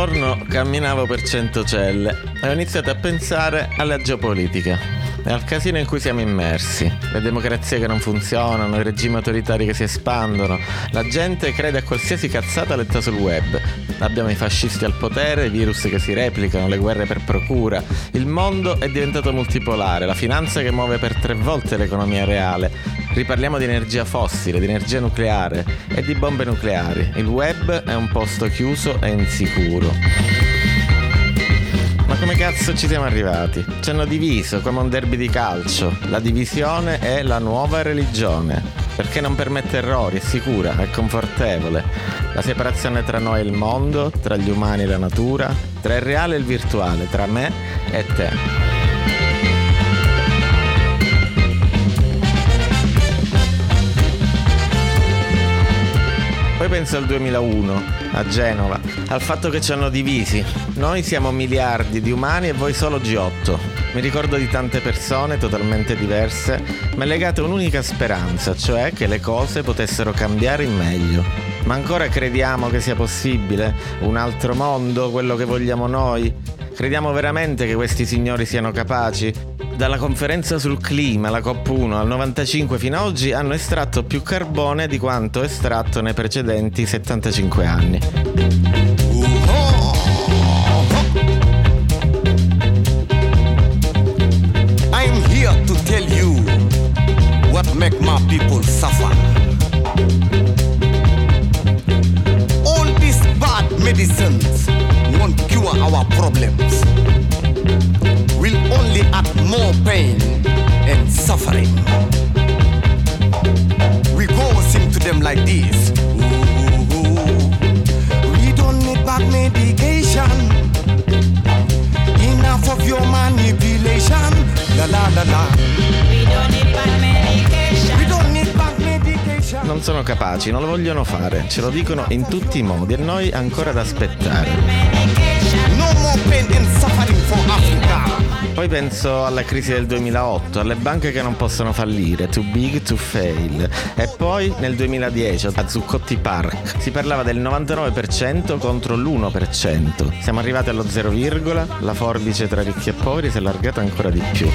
giorno camminavo per Centocelle e ho iniziato a pensare alla geopolitica e al casino in cui siamo immersi. Le democrazie che non funzionano, i regimi autoritari che si espandono, la gente crede a qualsiasi cazzata letta sul web. Abbiamo i fascisti al potere, i virus che si replicano, le guerre per procura. Il mondo è diventato multipolare, la finanza che muove per 3 volte l'economia reale. Riparliamo di energia fossile, di energia nucleare e di bombe nucleari. Il web è un posto chiuso e insicuro. Ma come cazzo ci siamo arrivati? Ci hanno diviso come un derby di calcio. La divisione è la nuova religione, perché non permette errori, è sicura, è confortevole. La separazione tra noi e il mondo, tra gli umani e la natura, tra il reale e il virtuale, tra me e te. Poi penso al 2001, a Genova, al fatto che ci hanno divisi. Noi siamo miliardi di umani e voi solo G8. Mi ricordo di tante persone totalmente diverse, ma legate a un'unica speranza, cioè che le cose potessero cambiare in meglio. Ma ancora crediamo che sia possibile? Un altro mondo, quello che vogliamo noi? Crediamo veramente che questi signori siano capaci? Dalla conferenza sul clima, la COP1, al 95 fino ad oggi hanno estratto più carbone di quanto estratto nei precedenti 75 anni. I'm here to tell you what make my people suffer. All these bad medicines won't cure our problems. Will only add more pain and suffering. We go sing to them like this. Ooh, we don't need bad medication. Enough of your manipulation. La la la la. We don't need bad medication. We don't need bad medication. Non sono capaci, non lo vogliono fare, ce lo dicono in tutti i modi e noi ancora ad aspettare. No more pain and suffering for Africa. Poi penso alla crisi del 2008, alle banche che non possono fallire, too big to fail. E poi nel 2010 a Zuccotti Park si parlava del 99% contro l'1%. Siamo arrivati allo 0, la forbice tra ricchi e poveri si è allargata ancora di più.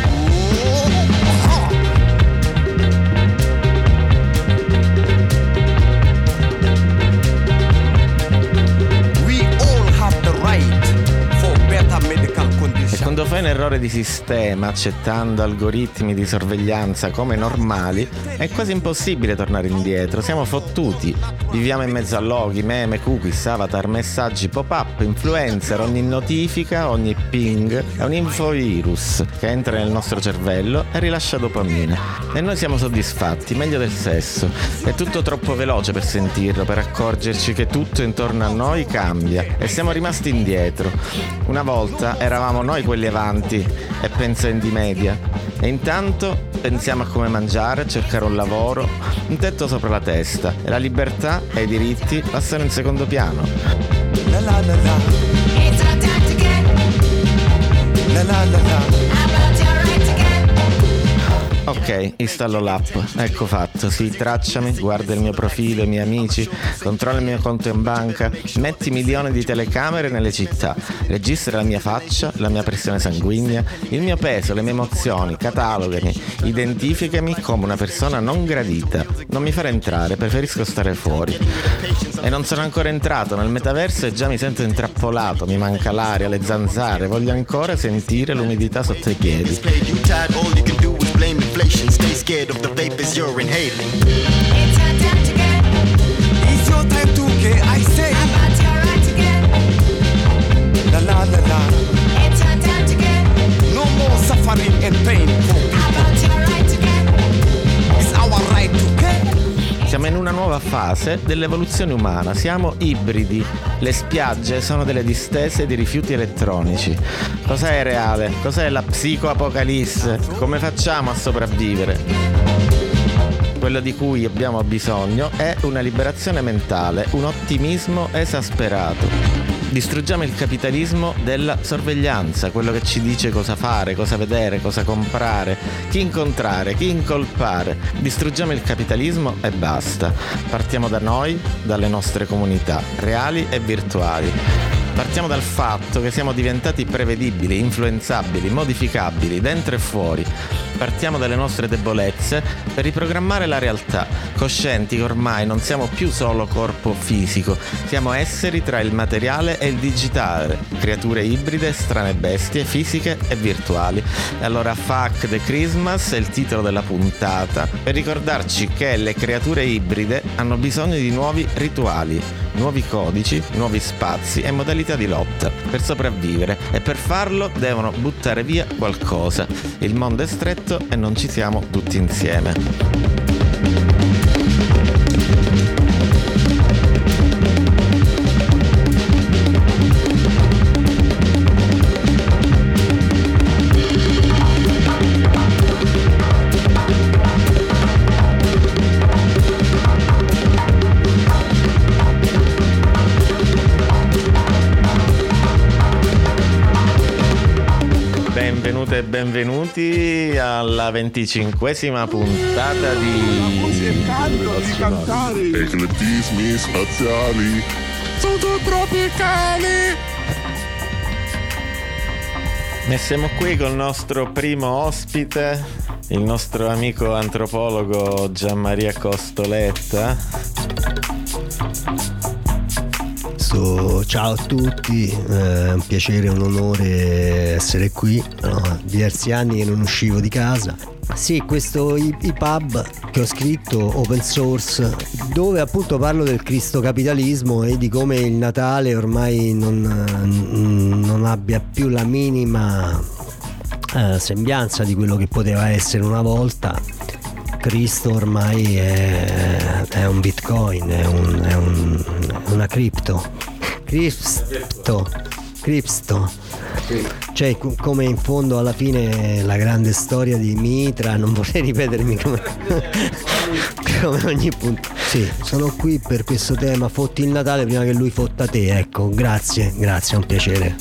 Quando fai un errore di sistema accettando algoritmi di sorveglianza come normali è quasi impossibile tornare indietro, siamo fottuti, viviamo in mezzo a loghi, meme, cookies, avatar, messaggi, pop-up, influencer, ogni notifica, ogni ping è un infovirus che entra nel nostro cervello e rilascia dopamina e noi siamo soddisfatti, meglio del sesso, è tutto troppo veloce per sentirlo, per accorgerci che tutto intorno a noi cambia e siamo rimasti indietro. Una volta eravamo noi quelli avanti e pensa in di media e intanto pensiamo a come mangiare, cercare un lavoro, un tetto sopra la testa e la libertà e i diritti passano in secondo piano. La la la la. It's our time to get. La la la la. Ok, installo l'app, ecco fatto, sì, tracciami, guarda il mio profilo, i miei amici, controlla il mio conto in banca, metti milioni di telecamere nelle città, registra la mia faccia, la mia pressione sanguigna, il mio peso, le mie emozioni, catalogami, identificami come una persona non gradita. Non mi fare entrare, preferisco stare fuori. E non sono ancora entrato nel metaverso e già mi sento intrappolato, mi manca l'aria, le zanzare, voglio ancora sentire l'umidità sotto i piedi. Blame inflation, stay scared of the vapors you're inhaling. It's your time to get. It's your time to get, I say. About your right to get. La la la la. It's your time to get. No more suffering and pain. About your right to get. It's our right to get. Siamo in una nuova fase dell'evoluzione umana, siamo ibridi, le spiagge sono delle distese di rifiuti elettronici. Cos'è reale? Cos'è la psicoapocalisse? Come facciamo a sopravvivere? Quello di cui abbiamo bisogno è una liberazione mentale, un ottimismo esasperato. Distruggiamo il capitalismo della sorveglianza, quello che ci dice cosa fare, cosa vedere, cosa comprare, chi incontrare, chi incolpare. Distruggiamo il capitalismo e basta. Partiamo da noi, dalle nostre comunità, reali e virtuali. Partiamo dal fatto che siamo diventati prevedibili, influenzabili, modificabili, dentro e fuori. Partiamo dalle nostre debolezze per riprogrammare la realtà, coscienti che ormai non siamo più solo corpo fisico, siamo esseri tra il materiale e il digitale, creature ibride, strane bestie, fisiche e virtuali. E allora Fuck the Christmas è il titolo della puntata, per ricordarci che le creature ibride hanno bisogno di nuovi rituali, nuovi codici, nuovi spazi e modalità di lotta per sopravvivere, e per farlo devono buttare via qualcosa. Il mondo è stretto e non ci siamo tutti insieme. Benvenute e benvenuti alla 25esima puntata di cercando di cantare eclettismi spaziali sottotropicali. E siamo qui col nostro primo ospite, il nostro amico antropologo Gianmaria Costoletta. Ciao a tutti, è un piacere, un onore essere qui. Diversi anni che non uscivo di casa. Sì, questo EPUB che ho scritto, open source, dove appunto parlo del cristocapitalismo e di come il Natale ormai non abbia più la minima sembianza di quello che poteva essere una volta. Cristo ormai è un bitcoin, è una cripto. Cioè, come in fondo alla fine la grande storia di Mitra, non vorrei ripetermi come ogni punto. Sì, sono qui per questo tema, fotti il Natale prima che lui fotta te, ecco, grazie, è un piacere.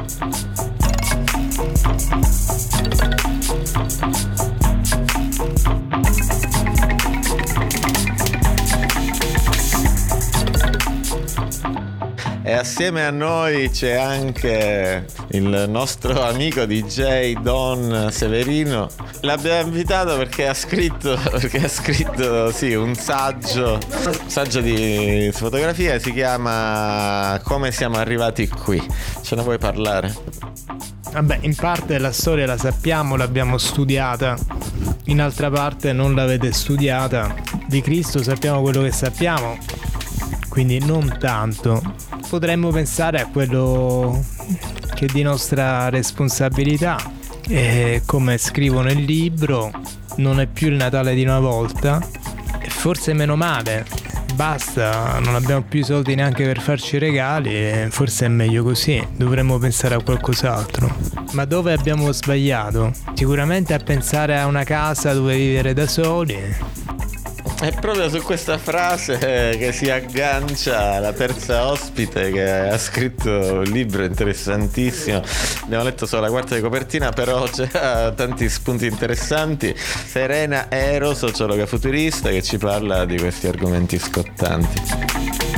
E assieme a noi c'è anche il nostro amico DJ Don Severino. L'abbiamo invitato perché ha scritto sì, un saggio di fotografia, si chiama Come siamo arrivati qui. Ce ne vuoi parlare? Vabbè, in parte la storia la sappiamo, l'abbiamo studiata, in altra parte non l'avete studiata. Di Cristo sappiamo quello che sappiamo, quindi non tanto. Potremmo pensare a quello che è di nostra responsabilità, e come scrivo nel libro non è più il Natale di una volta, e forse meno male, basta, non abbiamo più i soldi neanche per farci regali, e forse è meglio così, dovremmo pensare a qualcos'altro. Ma dove abbiamo sbagliato? Sicuramente a pensare a una casa dove vivere da soli. È proprio su questa frase che si aggancia la terza ospite, che ha scritto un libro interessantissimo. Abbiamo letto solo la quarta di copertina, però c'è tanti spunti interessanti. Serena Ero, sociologa futurista, che ci parla di questi argomenti scottanti.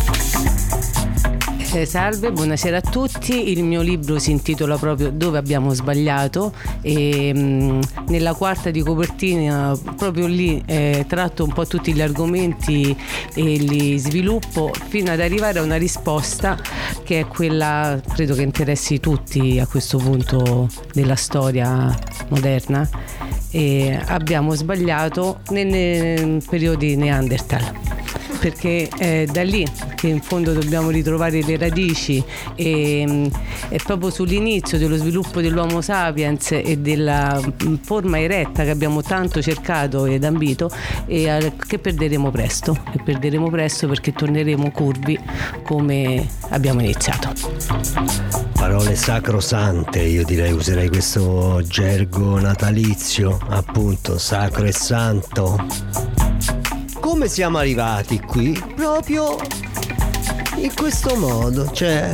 Salve, buonasera a tutti. Il mio libro si intitola proprio Dove abbiamo sbagliato, e nella quarta di copertina proprio lì tratto un po' tutti gli argomenti e li sviluppo fino ad arrivare a una risposta che è quella, credo che interessi tutti a questo punto della storia moderna. E abbiamo sbagliato nei periodi Neanderthal, perché è da lì che in fondo dobbiamo ritrovare le radici, e è proprio sull'inizio dello sviluppo dell'Homo sapiens e della forma eretta che abbiamo tanto cercato ed ambito, e che perderemo presto perché torneremo curvi come abbiamo iniziato. Parole sacrosante, io direi, userei questo gergo natalizio, appunto, sacro e santo. Come siamo arrivati qui? Proprio in questo modo, cioè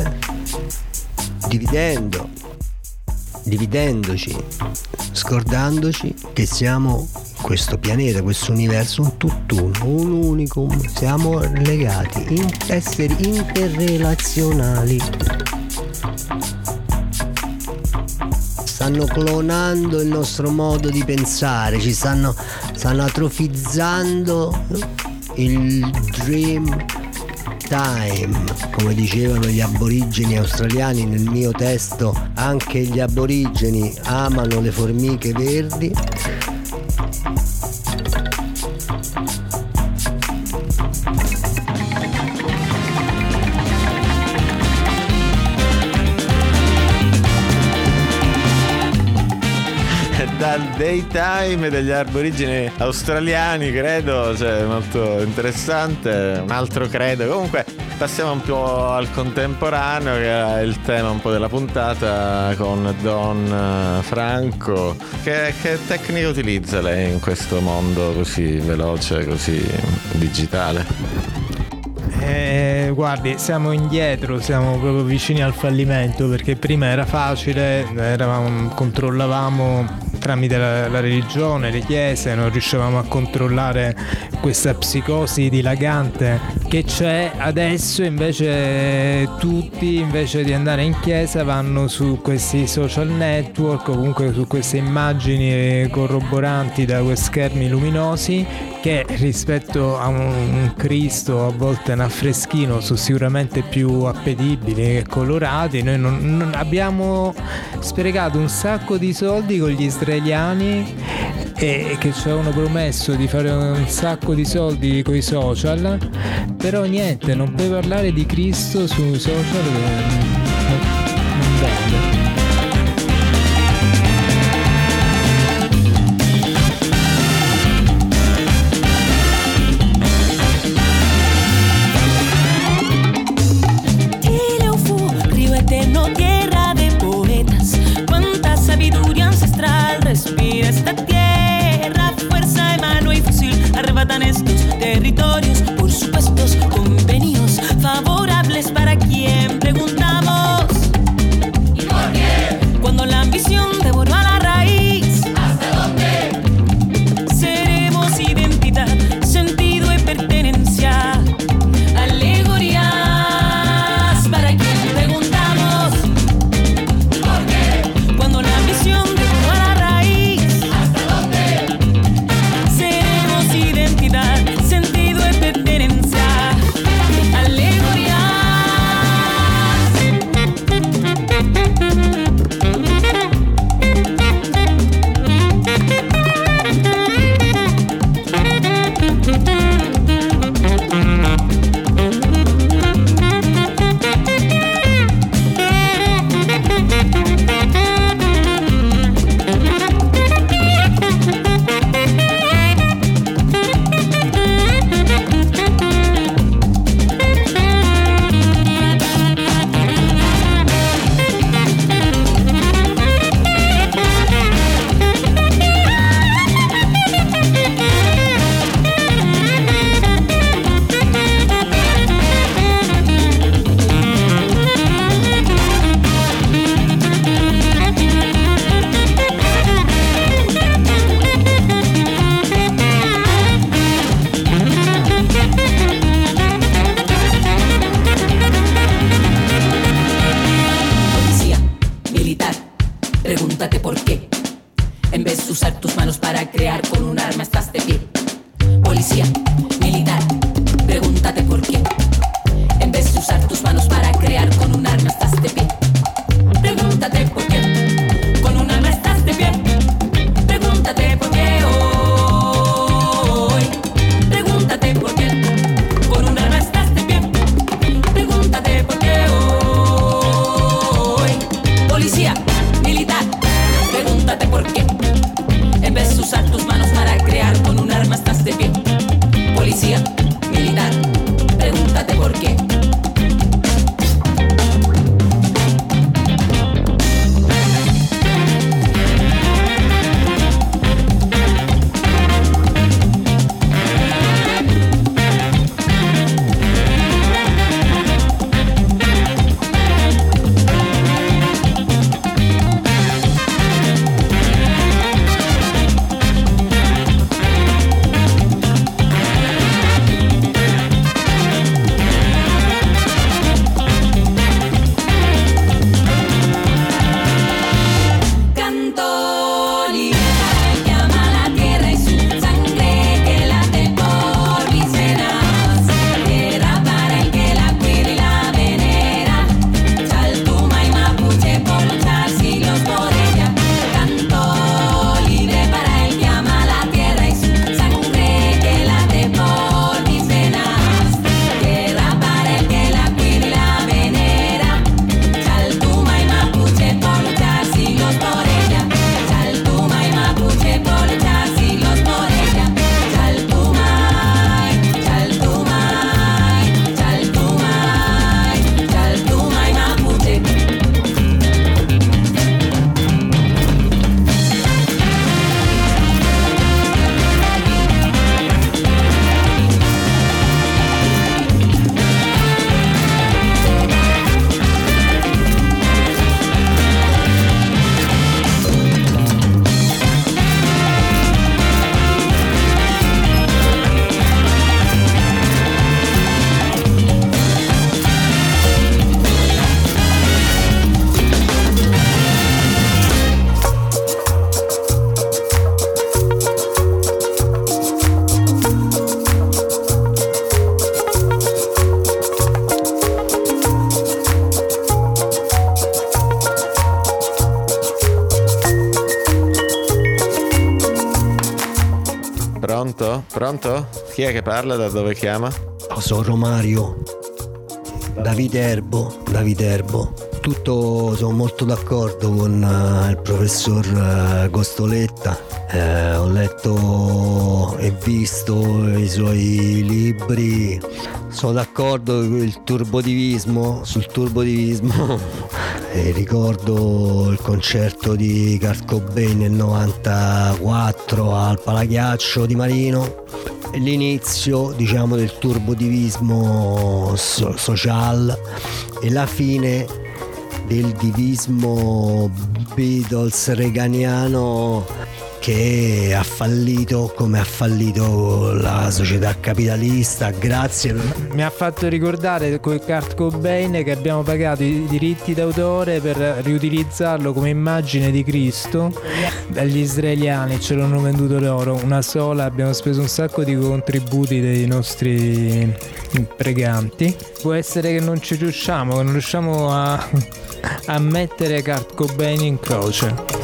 dividendoci, scordandoci che siamo questo pianeta, questo universo, un tutt'uno, un unicum, siamo legati, esseri interrelazionali. stanno clonando il nostro modo di pensare, stanno atrofizzando il dream time, come dicevano gli aborigeni australiani nel mio testo. Anche gli aborigeni amano le formiche verdi. Dal daytime degli aborigeni australiani, credo, cioè molto interessante. Un altro credo. Comunque passiamo un po' al contemporaneo, che è il tema un po' della puntata, con Don Franco. Che tecnica utilizza lei in questo mondo così veloce, così digitale? Guardi, siamo indietro, siamo proprio vicini al fallimento, perché prima era facile, controllavamo tramite la religione, le chiese, non riuscivamo a controllare questa psicosi dilagante che c'è adesso. Invece tutti, invece di andare in chiesa, vanno su questi social network, o comunque su queste immagini corroboranti da quei schermi luminosi, che rispetto a un Cristo a volte un affreschino sono sicuramente più appetibili e colorati. Noi non abbiamo sprecato un sacco di soldi con gli israeliani, e che ci avevano promesso di fare un sacco di soldi con i social, però niente, non puoi parlare di Cristo sui social, non vende. Respira esta tierra, fuerza de mano y fusil, arrebatan estos territorios por supuestos convenios favorables para quien preguntamos. ¿Y por qué? Cuando la ambición devoró a la raíz, ¿hasta dónde? Seremos identidad, sentido y pertenencia, alegorías para quien preguntamos. ¿Por qué? Cuando la ambición devoró a la raíz, sentido y Pronto? Chi è che parla? Da dove chiama? Sono Romario, da Viterbo. Sono molto d'accordo con il professor Costoletta. Ho letto e visto i suoi libri. Sono d'accordo sul turbodivismo. Ricordo il concerto di Kurt Cobain nel 94 al Palaghiaccio di Marino. L'inizio, diciamo, del turbodivismo social e la fine del divismo Beatles reganiano, che ha fallito come ha fallito la società capitalista. Grazie. Mi ha fatto ricordare con Kurt Cobain che abbiamo pagato i diritti d'autore per riutilizzarlo come immagine di Cristo dagli israeliani, ce l'hanno venduto loro una sola, abbiamo speso un sacco di contributi dei nostri preganti. Può essere che non ci riusciamo, che non riusciamo a mettere Kurt Cobain in croce.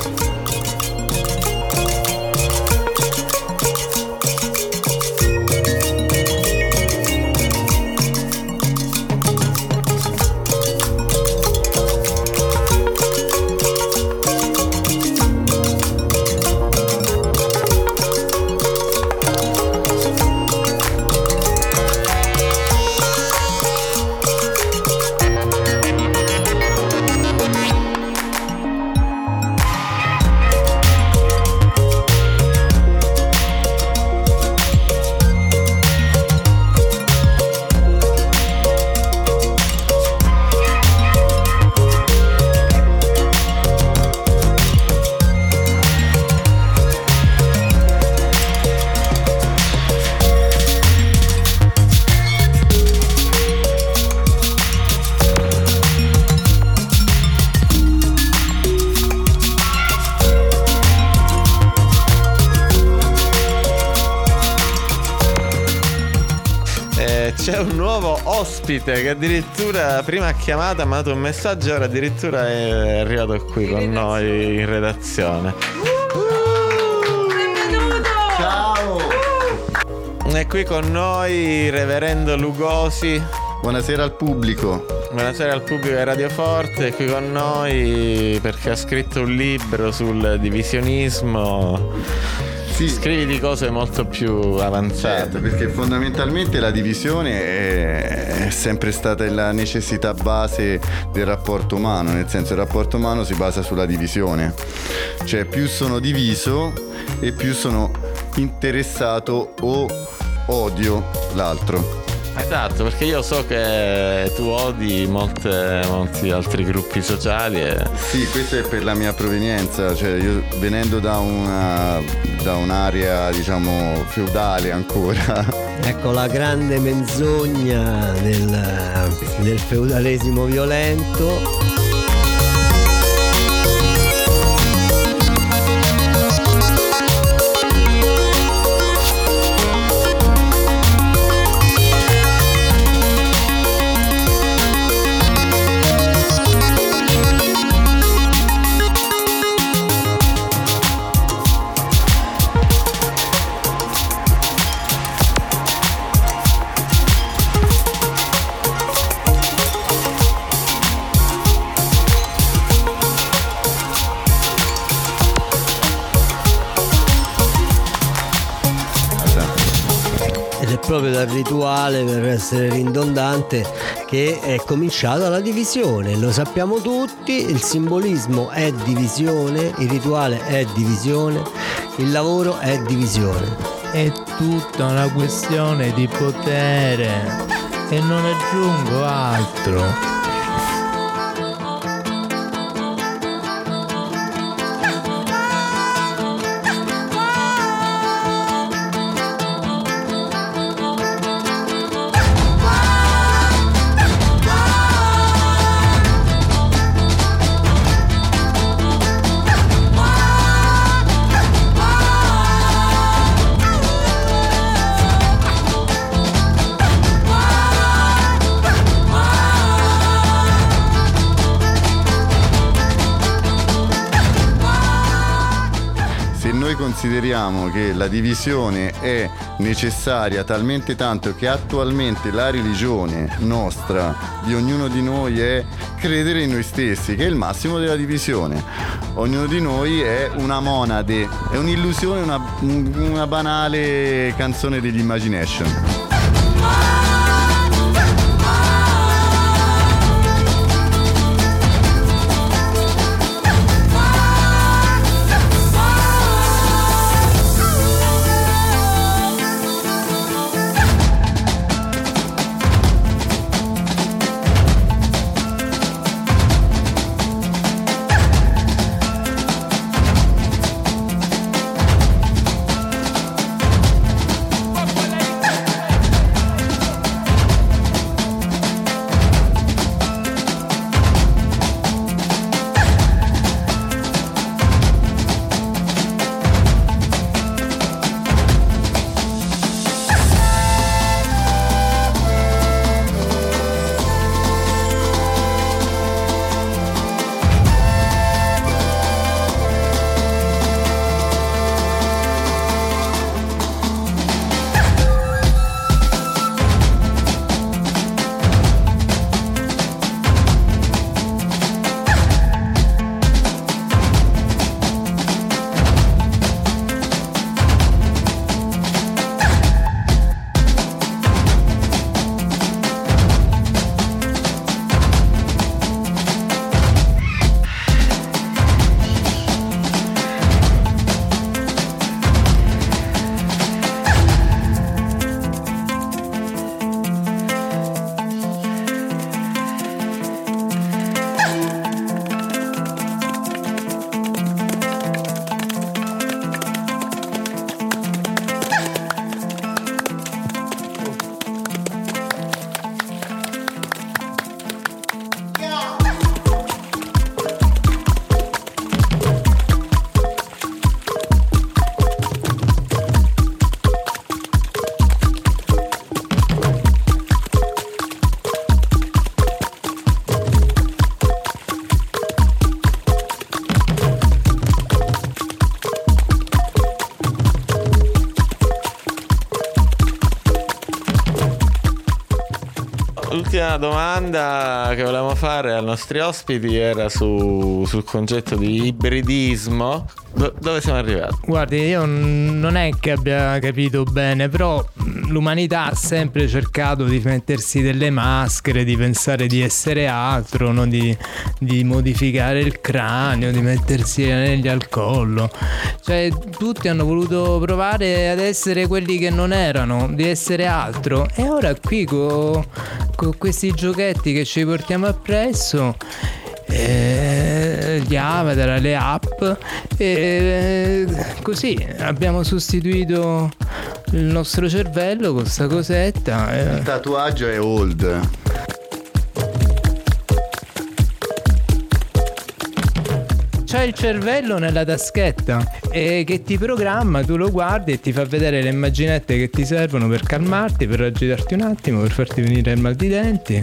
C'è un nuovo ospite che addirittura prima ha chiamato, ha mandato un messaggio, ora addirittura è arrivato qui con noi in redazione. Ciao! È qui con noi Reverendo Lugosi. Buonasera al pubblico. Buonasera al pubblico di Radio Forte, è qui con noi perché ha scritto un libro sul divisionismo. Sì. Scrivi di cose molto più avanzate. Certo, perché fondamentalmente la divisione è sempre stata la necessità base del rapporto umano, nel senso il rapporto umano si basa sulla divisione, cioè più sono diviso e più sono interessato o odio l'altro. Esatto, perché io so che tu odi molti altri gruppi sociali Sì, questo è per la mia provenienza, cioè io venendo da un'area diciamo feudale ancora. Ecco la grande menzogna del feudalesimo violento. Proprio dal rituale, per essere ridondante, che è cominciata la divisione. Lo sappiamo tutti, il simbolismo è divisione, il rituale è divisione, il lavoro è divisione. È tutta una questione di potere e non aggiungo altro. consideriamo che la divisione è necessaria talmente tanto che attualmente la religione nostra, di ognuno di noi, è credere in noi stessi, che è il massimo della divisione. Ognuno di noi è una monade, è un'illusione, una banale canzone degli Imagination. L'ultima domanda che volevamo fare ai nostri ospiti era sul concetto di ibridismo. Dove siamo arrivati? Guardi, io non è che abbia capito bene, però l'umanità ha sempre cercato di mettersi delle maschere, di pensare di essere altro, no? di modificare il cranio, di mettersi gli anelli al collo. Cioè, tutti hanno voluto provare ad essere quelli che non erano, di essere altro. E ora qui con questi giochetti che ci portiamo appresso, gli avatar, le app, così abbiamo sostituito il nostro cervello con sta cosetta. Il tatuaggio è old. C'è il cervello nella taschetta che ti programma, tu lo guardi e ti fa vedere le immaginette che ti servono per calmarti, per agitarti un attimo, per farti venire il mal di denti.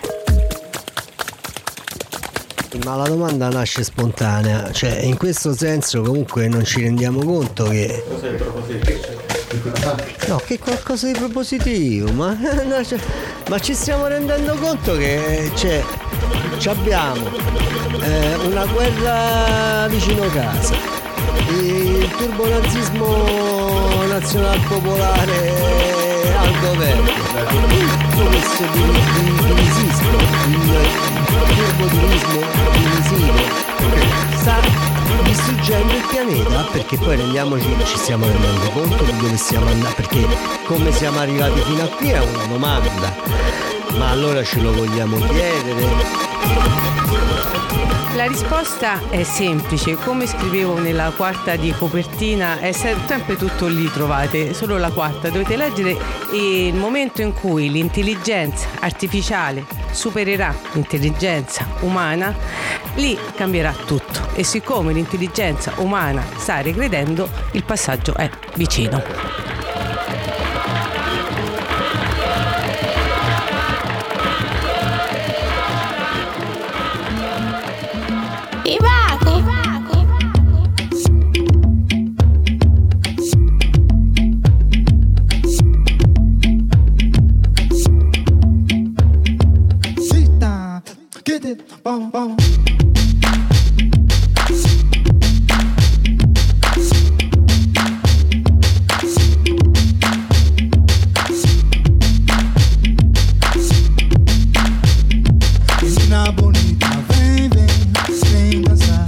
Ma la domanda nasce spontanea, cioè in questo senso comunque non ci rendiamo conto che... Cos'è il propositivo? No, che qualcosa di propositivo, ma ci stiamo rendendo conto che abbiamo una guerra vicino casa, il turbonazismo nazionalpopolare al governo, tutto questo divisismo, il turboturismo divisivo sta distruggendo il pianeta, perché poi ci stiamo rendendo conto di dove stiamo andando, perché come siamo arrivati fino a qui è una domanda, ma allora ce lo vogliamo chiedere? La risposta è semplice, come scrivevo nella quarta di copertina, è sempre tutto lì, trovate solo la quarta, dovete leggere il momento in cui l'intelligenza artificiale supererà l'intelligenza umana, lì cambierà tutto, e siccome l'intelligenza umana sta regredendo, il passaggio è vicino. Menina bonita, vem, vem, vem dançar.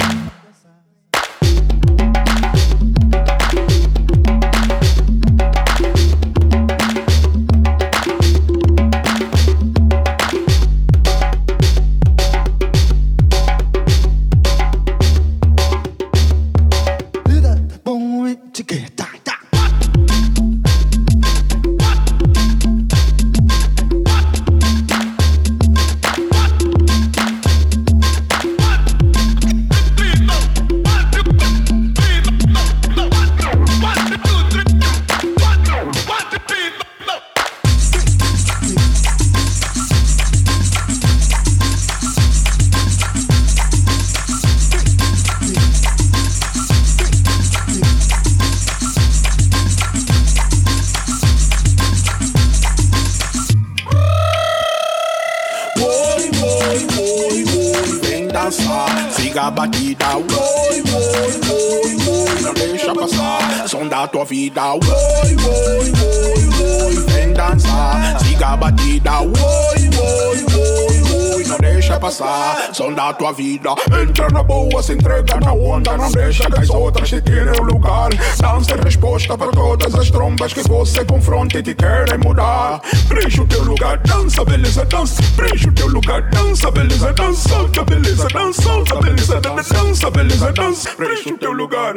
Siga a batida, oi, oi, oi, oi, não deixa passar, som da tua vida, oi, oi, oi, oi, vem dançar. Siga a batida, oi, oi, oi, oi, não deixa passar, som da tua vida. Entra na boa, se entrega na onda, não deixa que as outras te tirem o lugar. Dança é resposta para todas as trombas que você confronta e te querem mudar. Preenche o teu lugar, dança, beleza, dança. Preenche o teu lugar, dança, beleza, dança. Solta, beleza, dança, solta, beleza, dança, beleza, dança. Preenche o teu lugar.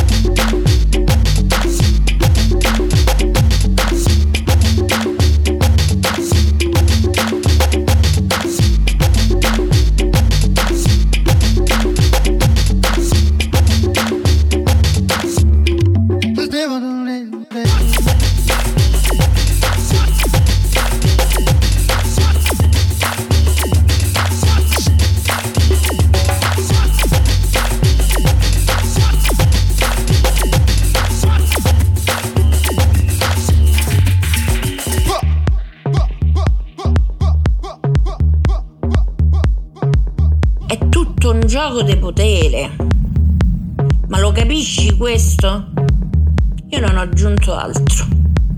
Un gioco di potere, ma lo capisci questo? Io non ho aggiunto altro.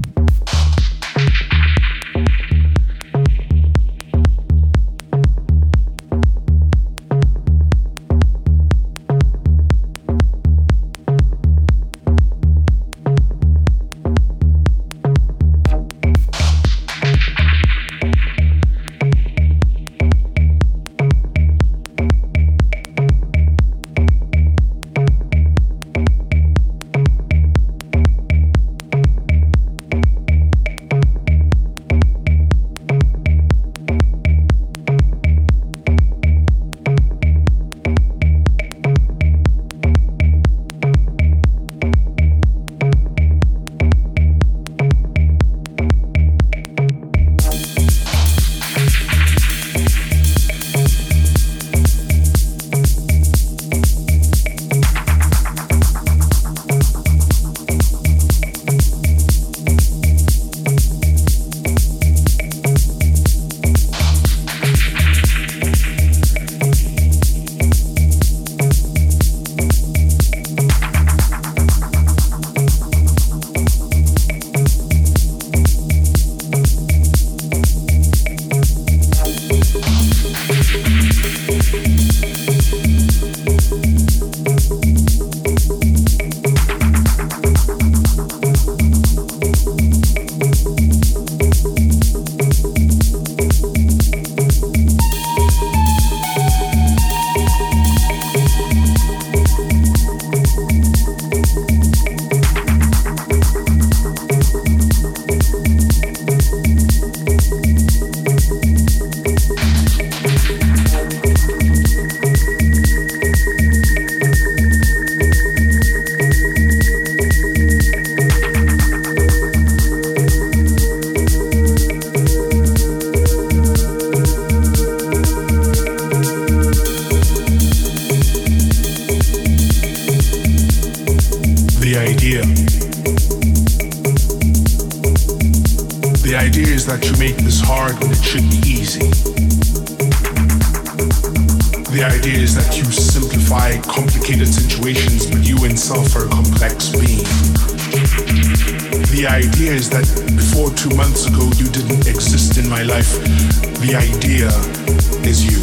The idea is that you make this hard when it should be easy. The idea is that you simplify complicated situations, but you itself are a complex being. The idea is that before 2 months ago you didn't exist in my life. The idea is you.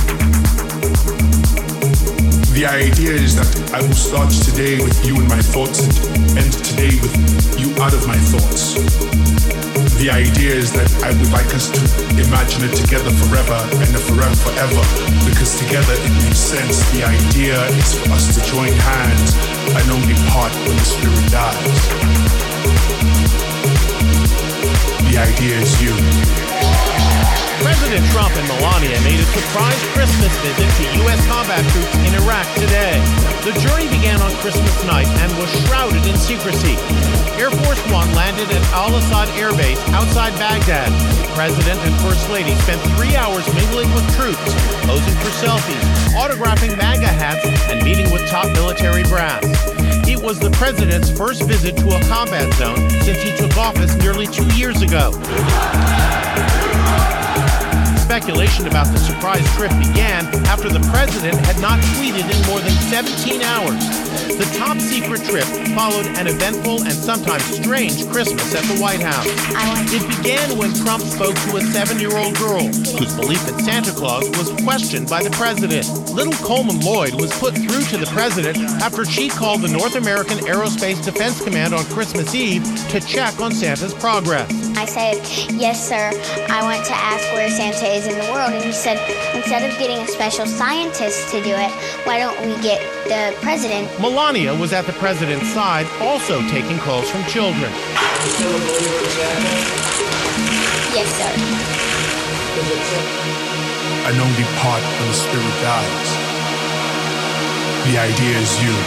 The idea is that I will start today with you in my thoughts and end today with you out of my thoughts. The idea is that I would like us to imagine it together forever and forever, because together it makes sense. The idea is for us to join hands and only part when the spirit dies. The idea is you. President Trump and Melania made a surprise Christmas visit to U.S. combat troops in Iraq today. The journey began on Christmas night and was shrouded in secrecy. Air Force One landed at Al-Assad Air Base outside Baghdad. The President and First Lady spent 3 hours mingling with troops, posing for selfies, autographing MAGA hats, and meeting with top military brass. It was the President's first visit to a combat zone since he took office nearly 2 years ago. Speculation about the surprise trip began after the President had not tweeted in more than 17 hours. The top-secret trip followed an eventful and sometimes strange Christmas at the White House. It began when Trump spoke to a 7-year-old girl whose belief in Santa Claus was questioned by the President. Little Coleman Lloyd was put through to the President after she called the North American Aerospace Defense Command on Christmas Eve to check on Santa's progress. I said, yes, sir, I want to ask where Santa is in the world. And he said, instead of getting a special scientist to do it, why don't we get the president? Melania was at the president's side, also taking calls from children. Yes, sir. And only part when the spirit dies. The idea is you.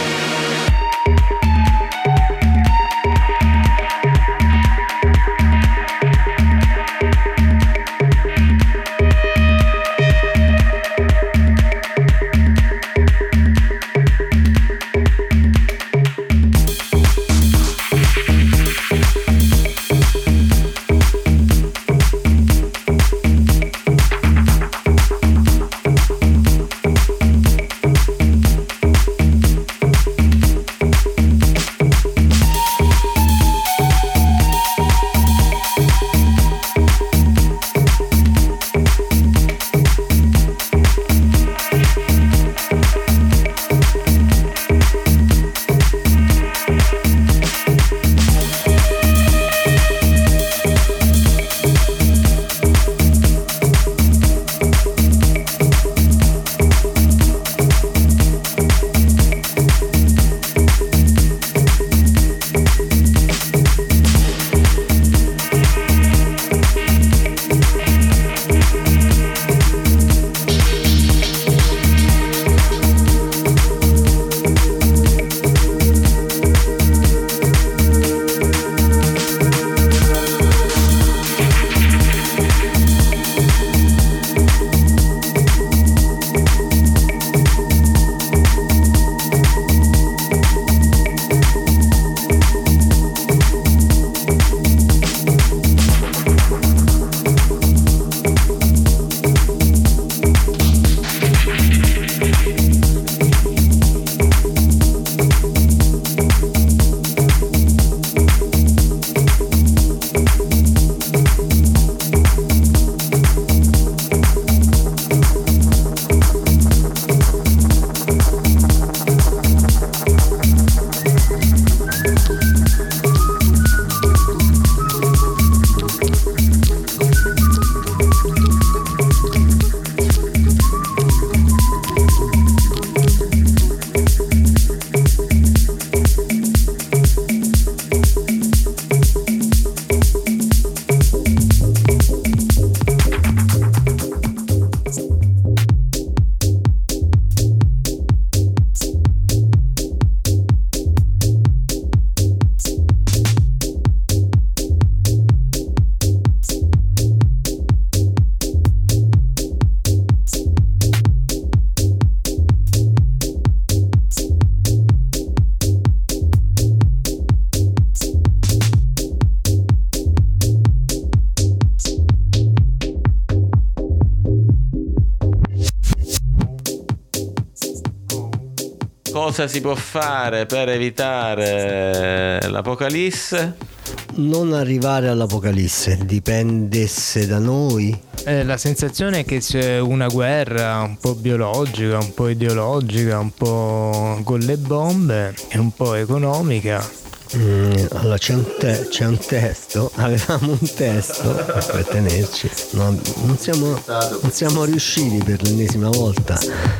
cosa si può fare per evitare l'apocalisse? Non arrivare all'apocalisse, dipendesse da noi. La sensazione è che c'è una guerra un po' biologica, un po' ideologica, un po' con le bombe e un po' economica. Allora c'è un testo, avevamo un testo per tenerci, non siamo riusciti per l'ennesima volta.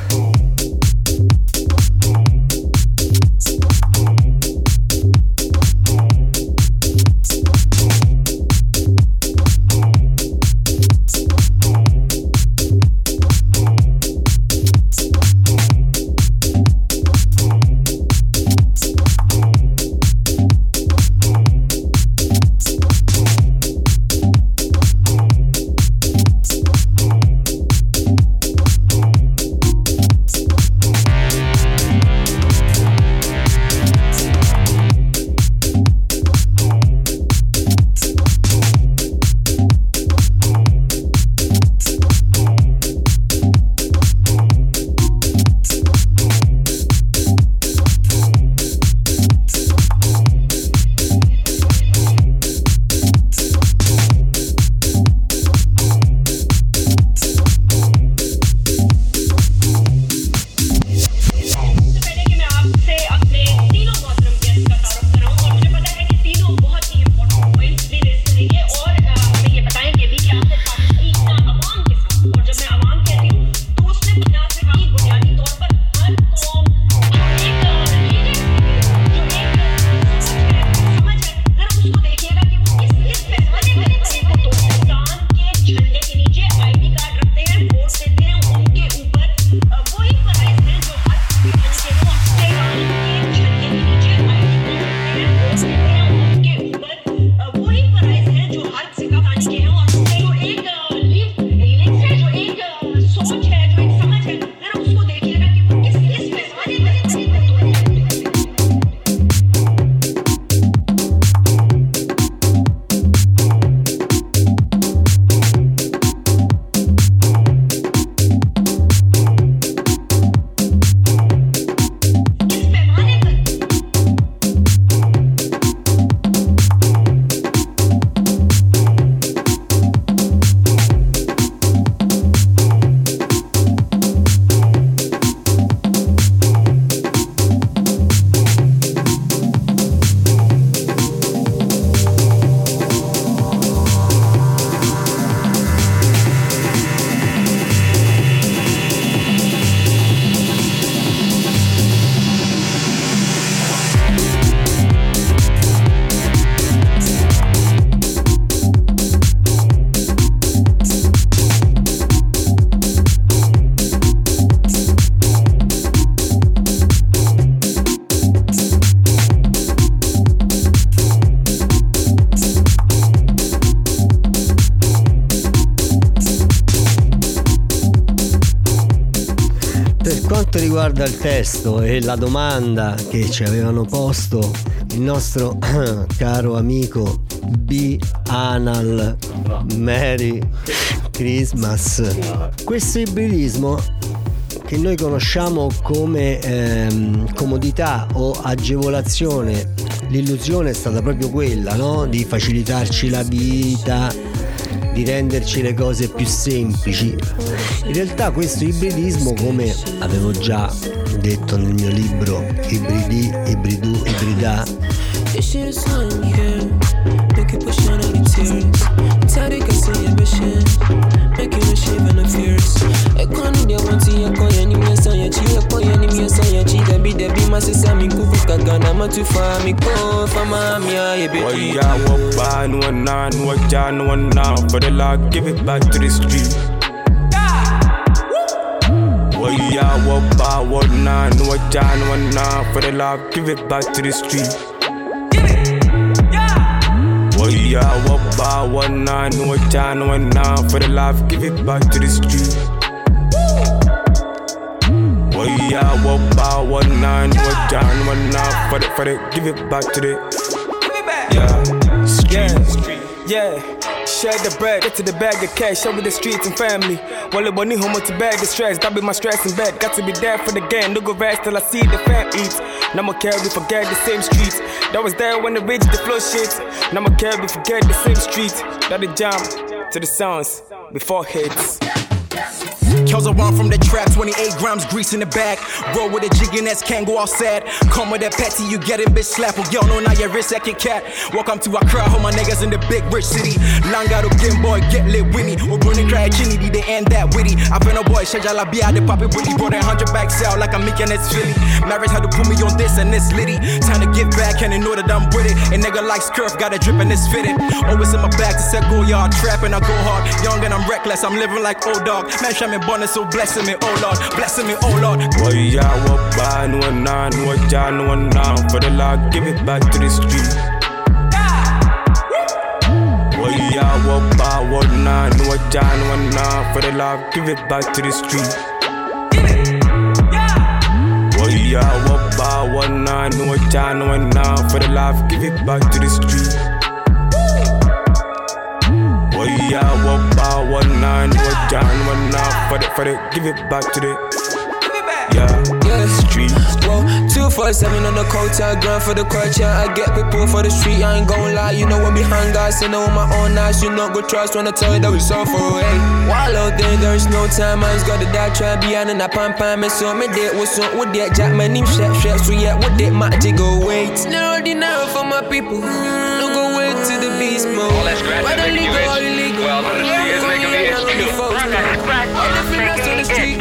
quanto riguarda il testo e la domanda che ci avevano posto il nostro caro amico B. Anal Merry Christmas, questo ibridismo che noi conosciamo come comodità o agevolazione, l'illusione è stata proprio quella, no? Di facilitarci la vita, di renderci le cose più semplici. In realtà questo ibridismo, come avevo già detto nel mio libro Ibridi, Ibridù, Ibridà, give it back to the street. What ya what ba what nah, no what ja no nah, for the love, give it back to the street. What ya what ba what nah, no what ja no nah, for the love, give it back to the street. What ya what ba what nah, no what ja no nah, for the give it back to the yeah street. Yeah. share the bread. Get to the bag of cash, show me the streets and family. Wale boni homo to bag the stress. That be my stress in bed. Got to be there for the game. No go rest till I see the fam eat. Now my care we forget the same streets. That was there when the rich the flow shit. Now my care we forget the same street. That the jam to the sounds before hits. Kills a run from the trap, 28 grams grease in the back. Roll with a jig and that's can't go outside. Come with that patty, you get it, bitch slap. Oh, yo, no, now your wrist, second cat. Welcome to Accra, all my niggas in the big rich city. Langado Game Boy, get lit with me. Or Bruni cry, Chinity, they ain't that witty. I've been a boy, Shajala be out the poppy willy. Brought a 100 back sell like I'm making this Philly. Marriage had to put me on this and this litty. Time to get back and they know that I'm with it. And nigga like Scurf, got a drip and it's fitted. Always in my bag to set go yard, trapping, I go hard. Young and I'm reckless, I'm living like old dog. Man, I'm in bonnet, so blessing me, oh Lord, blessing me, oh Lord. Boy, yeah, what by no one now, no one down, no one now. For the Lord, give it back to the street. Boy, yeah, what by what now, no one down, no one now. For the Lord, give it back to the street. Boy, yeah, what by what now, no one down, no one now. For the Lord, give it back to the street. Boy, yeah, what by what now, no one down, no one now. For the, give it back to the. Yeah, street. Whoa, 247 on the culture, grind for the culture. I get people for the street, I ain't gon' lie. You know when we hang out, say no on my own eyes. You know good trust when I tell you that we so far away. While out there is no time, man's got to die, try behind in a pam pam. And so me date was so with that jack, my name chef, so yeah, what that magic go wait. No ordinary for my people, no go wait to the beast mode. All that's scratch, whether legal or illegal, well, on the street is making me itch. All the finesse on the street.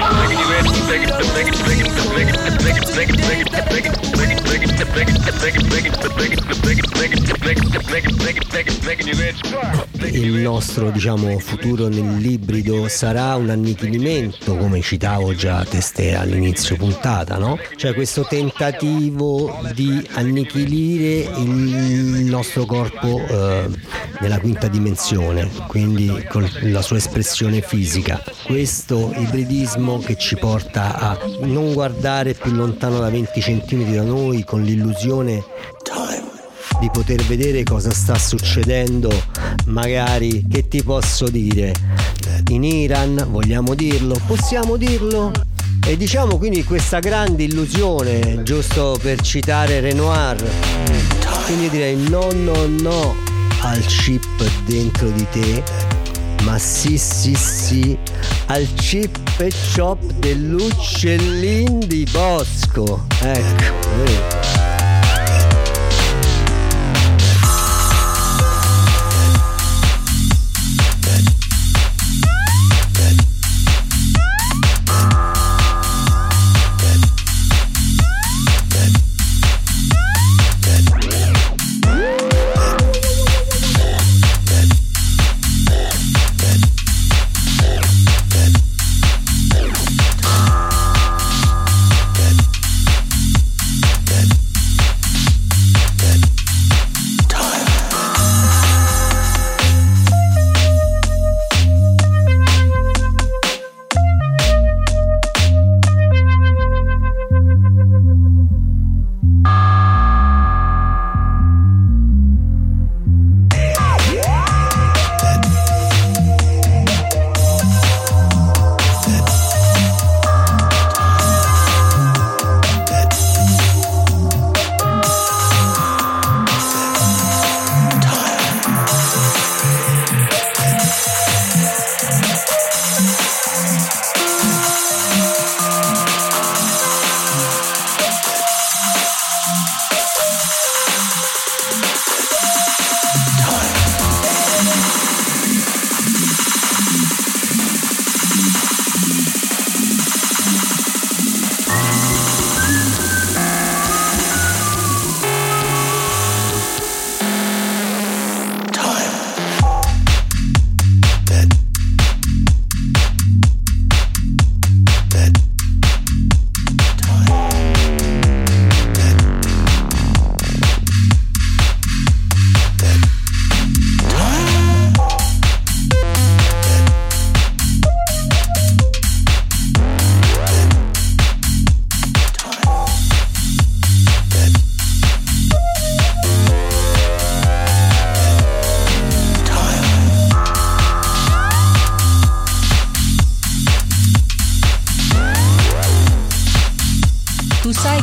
Il nostro, diciamo, futuro nell'ibrido sarà un annichilimento, come citavo già testé all'inizio puntata, no? Cioè questo tentativo di annichilire il nostro corpo nella quinta dimensione, quindi con la sua espressione fisica. Questo ibridismo che ci porta a non guardare più lontano da 20 centimetri da noi con l'illusione di poter vedere cosa sta succedendo, magari, che ti posso dire, in Iran, vogliamo dirlo, possiamo dirlo? E diciamo quindi questa grande illusione, giusto per citare Renoir, quindi direi no al chip dentro di te, ma sì al chip e chop dell'uccellin di bosco. Ecco.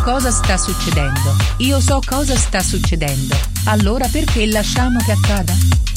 cosa sta succedendo. Io so cosa sta succedendo. Allora perché lasciamo che accada?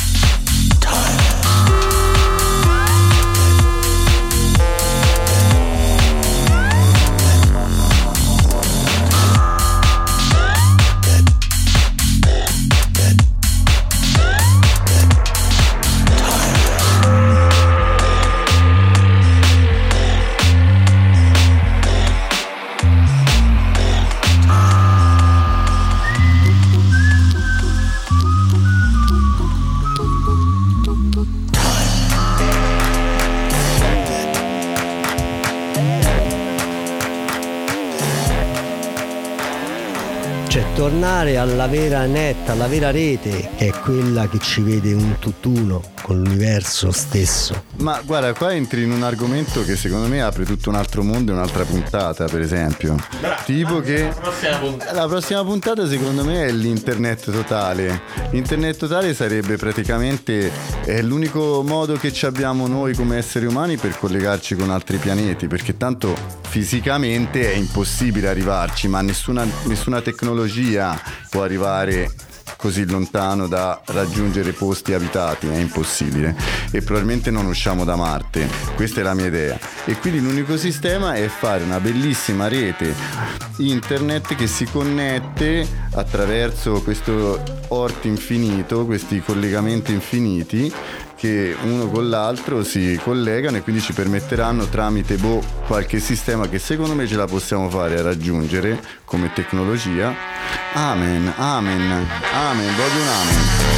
Tornare alla vera net, alla vera rete, che è quella che ci vede un tutt'uno con l'universo stesso. Ma guarda, qua entri in un argomento che secondo me apre tutto un altro mondo e un'altra puntata, per esempio. Tipo che la prossima puntata secondo me è l'internet totale. L'internet totale sarebbe praticamente l'unico modo che ci abbiamo noi come esseri umani per collegarci con altri pianeti, perché tanto fisicamente è impossibile arrivarci, ma nessuna tecnologia può arrivare così lontano da raggiungere posti abitati, è impossibile, e probabilmente non usciamo da Marte. Questa è la mia idea, e quindi l'unico sistema è fare una bellissima rete internet che si connette attraverso questo orto infinito, questi collegamenti infiniti che uno con l'altro si collegano e quindi ci permetteranno tramite qualche sistema che secondo me ce la possiamo fare a raggiungere come tecnologia. Amen, amen, amen, voglio un amen.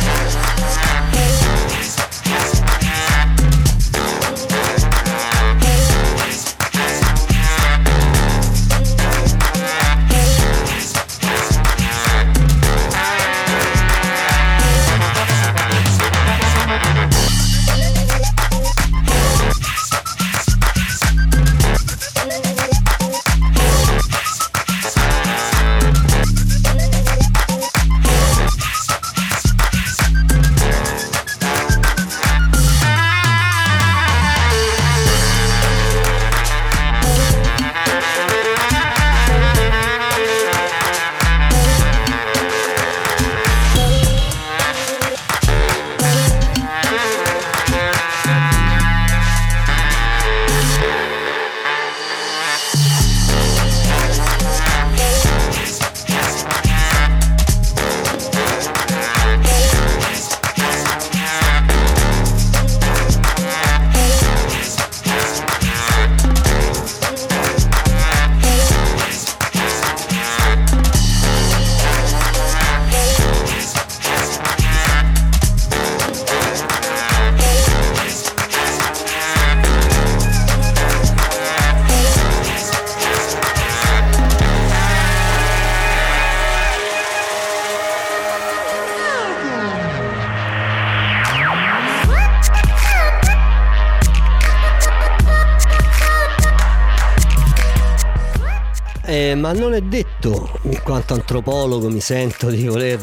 Ma non è detto, in quanto antropologo mi sento di voler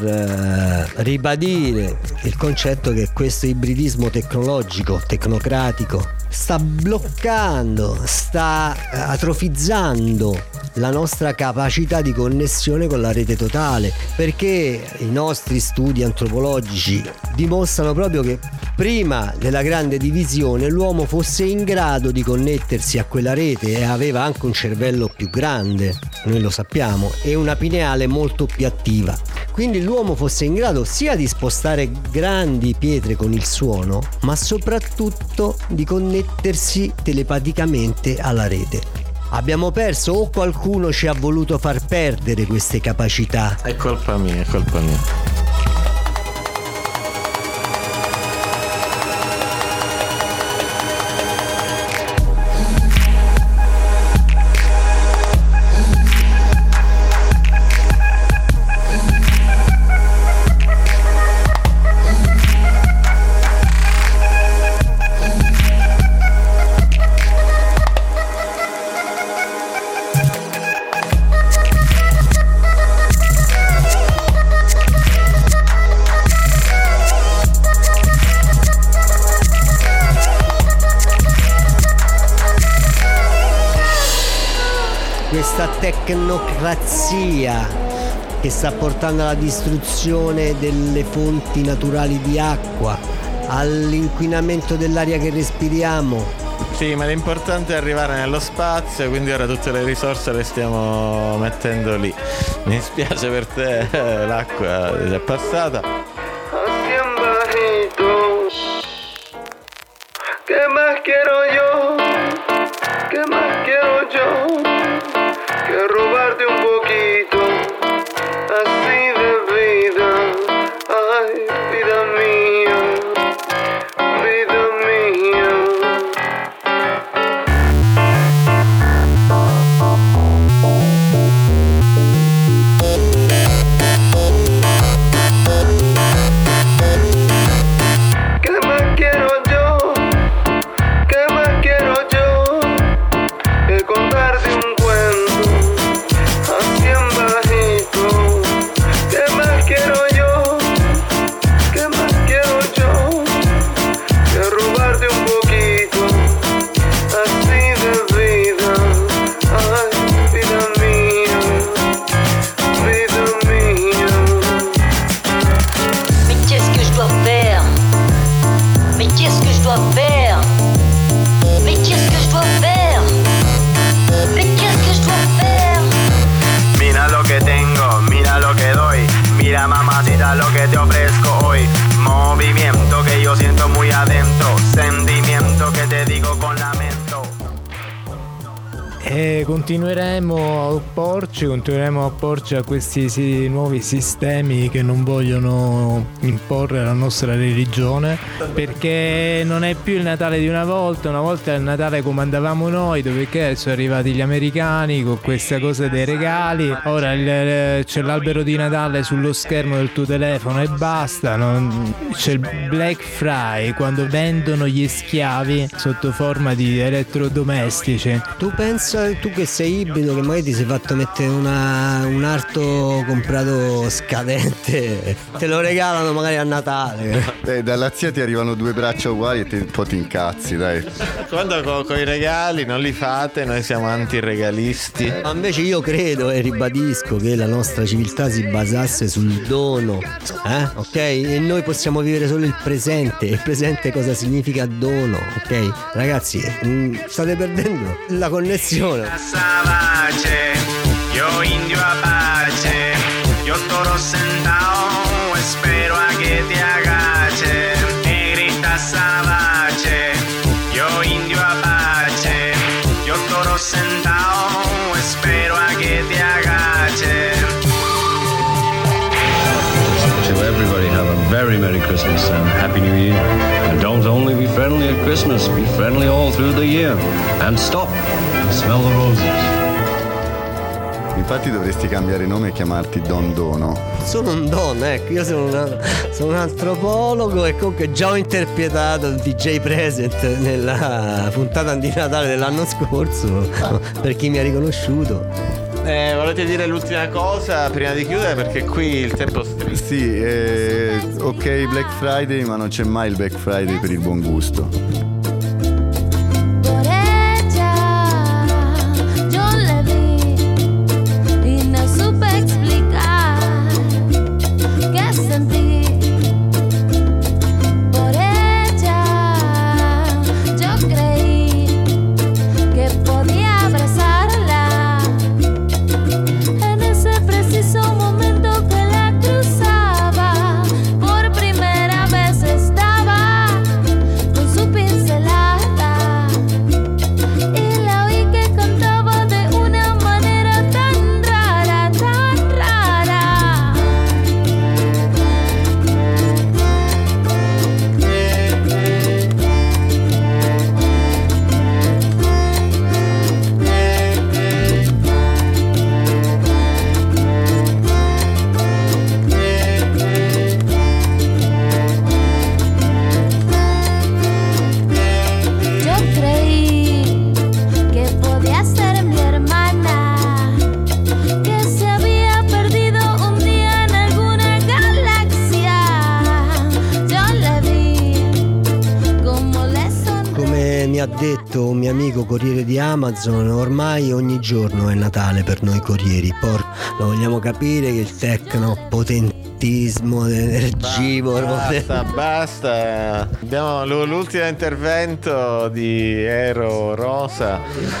ribadire il concetto che questo ibridismo tecnologico, tecnocratico, sta bloccando, sta atrofizzando la nostra capacità di connessione con la rete totale, perché i nostri studi antropologici dimostrano proprio che prima della grande divisione l'uomo fosse in grado di connettersi a quella rete e aveva anche un cervello più grande, noi lo sappiamo, e una pineale molto più attiva. Quindi l'uomo fosse in grado sia di spostare grandi pietre con il suono, ma soprattutto di connettersi telepaticamente alla rete. Abbiamo perso, o qualcuno ci ha voluto far perdere queste capacità? È colpa mia, è colpa mia. questa tecnocrazia che sta portando alla distruzione delle fonti naturali di acqua, all'inquinamento dell'aria che respiriamo. Sì, ma l'importante è arrivare nello spazio, quindi ora tutte le risorse le stiamo mettendo lì. Mi spiace per te, l'acqua è passata. ¿Qué más quiero yo? ¿Qué más quiero yo? Que robarte un poquito así de vida. Ay, vida mía, vida mía. ¿Qué más quiero yo? ¿Qué más quiero yo? Que contarte un cuento así en bajito. ¿Qué más quiero yo? ¿Qué más quiero yo? Que robarte un poquito así de vida. Ay, vida mía, vida mía. Mais qu'est-ce que je dois faire? Mais qu'est-ce que je dois faire? Mais qu'est-ce que je dois faire? Mais qu'est-ce que je dois faire? Mira lo que tengo, mira lo que doy. Mira mamacita lo que te ofrezco hoy. Movimiento que yo siento muy adentro. Sentimiento que te digo con lamento. E continueremo a opporci a questi nuovi sistemi che non vogliono imporre la nostra religione, perché non è più il Natale di una volta è il Natale come andavamo noi, dove che sono arrivati gli americani con questa cosa dei regali, ora c'è l'albero di Natale sullo schermo del tuo telefono e basta, c'è il Black Friday quando vendono gli schiavi sotto forma di elettrodomestici. Tu che sei ibrido, che magari ti sei fatto mettere un arto comprato scadente, te lo regalano magari a Natale. Dalla zia ti arrivano due braccia uguali e un po' ti incazzi, dai. Quando con i regali non li fate, noi siamo antiregalisti. Ma invece io credo e ribadisco che la nostra civiltà si basasse sul dono, ok? E noi possiamo vivere solo il presente. Il presente cosa significa dono, ok? Ragazzi, state perdendo la connessione. Salvaje, yo indio apache, yo toro sentado, espero a que te agache. Negrita salvaje, yo indio apache, yo toro sentado, espero a que te agache. To everybody, have a very Merry Christmas and Happy New Year. And don't only be friendly at Christmas, be friendly all through the year. And stop and smell the roses. Infatti dovresti cambiare nome e chiamarti Don Dono. Sono un don, ecco, io sono un antropologo e comunque già ho interpretato il DJ Present nella puntata di Natale dell'anno scorso, per chi mi ha riconosciuto. Volete dire l'ultima cosa prima di chiudere, perché qui il tempo stringe. Sì, ok Black Friday, ma non c'è mai il Black Friday per il buon gusto. Por ella yo le vi y no supe explicar qué sentí. Por ella yo creí que podía abrazarla en ese preciso momento que la cruzaba. Por primera vez estaba con su pincel Come mi ha detto un mio amico corriere di Amazon, ormai ogni giorno è Natale per noi corrieri. Lo vogliamo capire che il tecno potentismo energivoro. Basta. Abbiamo l'ultimo intervento di Ero Rosa.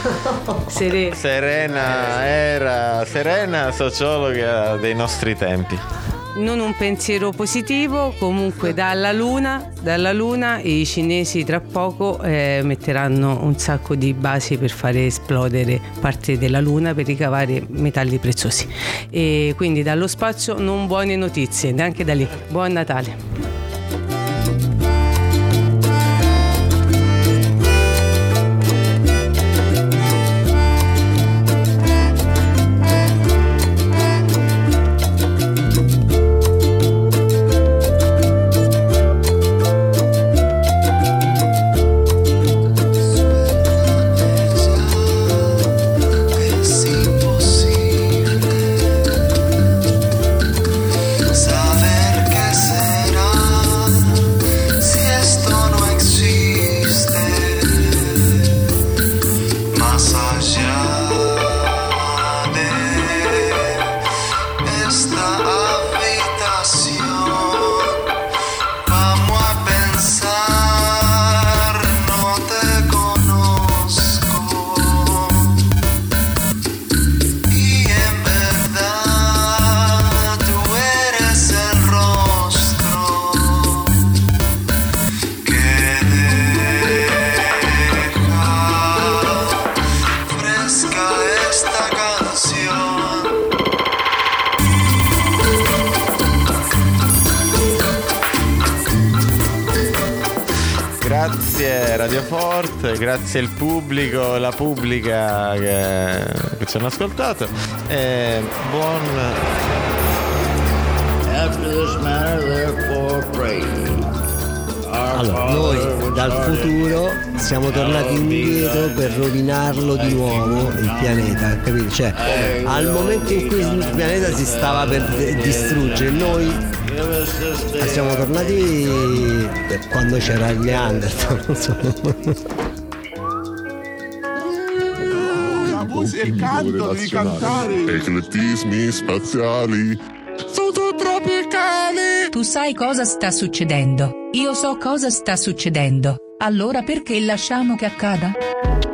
Serena, sociologa dei nostri tempi. Non un pensiero positivo, comunque dalla luna i cinesi tra poco metteranno un sacco di basi per fare esplodere parte della luna per ricavare metalli preziosi, e quindi dallo spazio non buone notizie neanche da lì. Buon Natale. Saber qué será si esto no existe más allá de esta habitación. Vamos a pensar, no te conozco y en verdad tú eres el rostro que deja fresca esta canción. Grazie Radio Forte, grazie il pubblico, la pubblica che ci hanno ascoltato. Buon After this manner, therefore, pray. Allora, noi dal futuro siamo tornati indietro per rovinarlo di nuovo il pianeta, capito? Cioè, al momento in cui il pianeta si stava per distruggere, noi siamo tornati quando c'era il Neanderthal, non so. La musica e il canto, devi cantare. Eclettismi spaziali sototropicali. Tu sai cosa sta succedendo? Io so cosa sta succedendo. Allora perché lasciamo che accada?